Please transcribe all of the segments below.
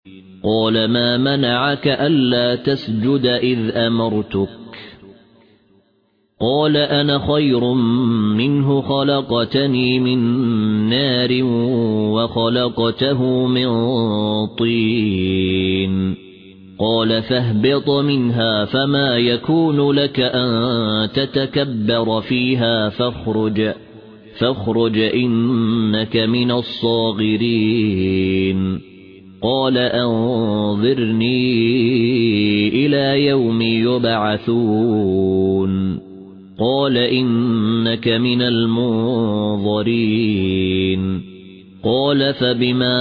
قال ما منعك ألا تسجد إذ أمرتك قال أنا خير منه خلقتني من نار وخلقته من طين قال فاهبط منها فما يكون لك أن تتكبر فيها فاخرج إنك من الصاغرين قال أنظرني إلى يوم يبعثون قال إنك من المنظرين قال فبما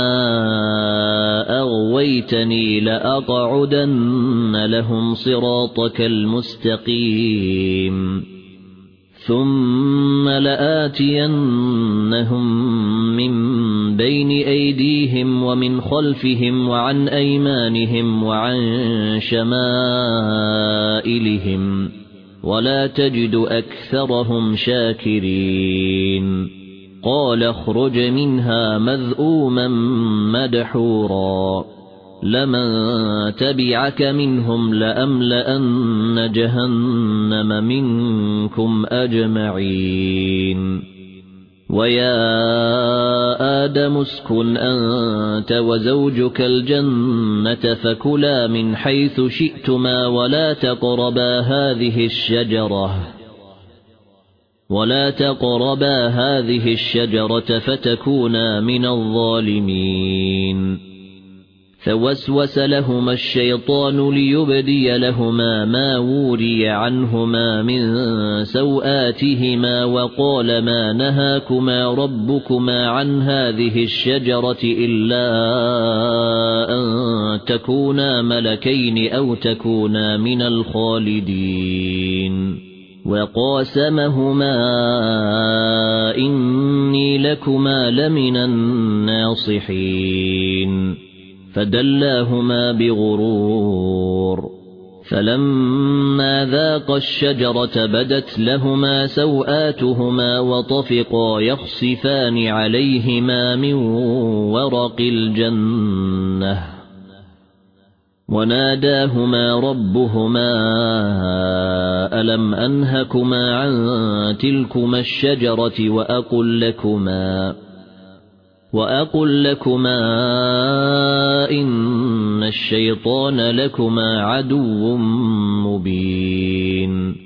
أغويتني لأقعدن لهم صراطك المستقيم ثم لآتينهم من بين أيديهم ومن خلفهم وعن أيمانهم وعن شمائلهم ولا تجد أكثرهم شاكرين قال اخرج منها مذءوما مدحورا لمن تبعك منهم لأملأن جهنم منكم أجمعين ويا آدم اسكن أنت وزوجك الجنة فكلا من حيث شئتما ولا تقربا هذه الشجرة فتكونا من الظالمين فوسوس لهما الشيطان ليبدي لهما ما وري عنهما من سوآتهما وقال ما نهاكما ربكما عن هذه الشجرة إلا أن تكونا ملكين أو تكونا من الخالدين وقاسمهما إني لكما لمن الناصحين فدلاهما بغرور فلما ذاقا الشجرة بدت لهما سوآتهما وطفقا يخصفان عليهما من ورق الجنة وناداهما ربهما ألم أنهكما عن تلكما الشجرة وأقل لكما إن الشيطان لكما عدو مبين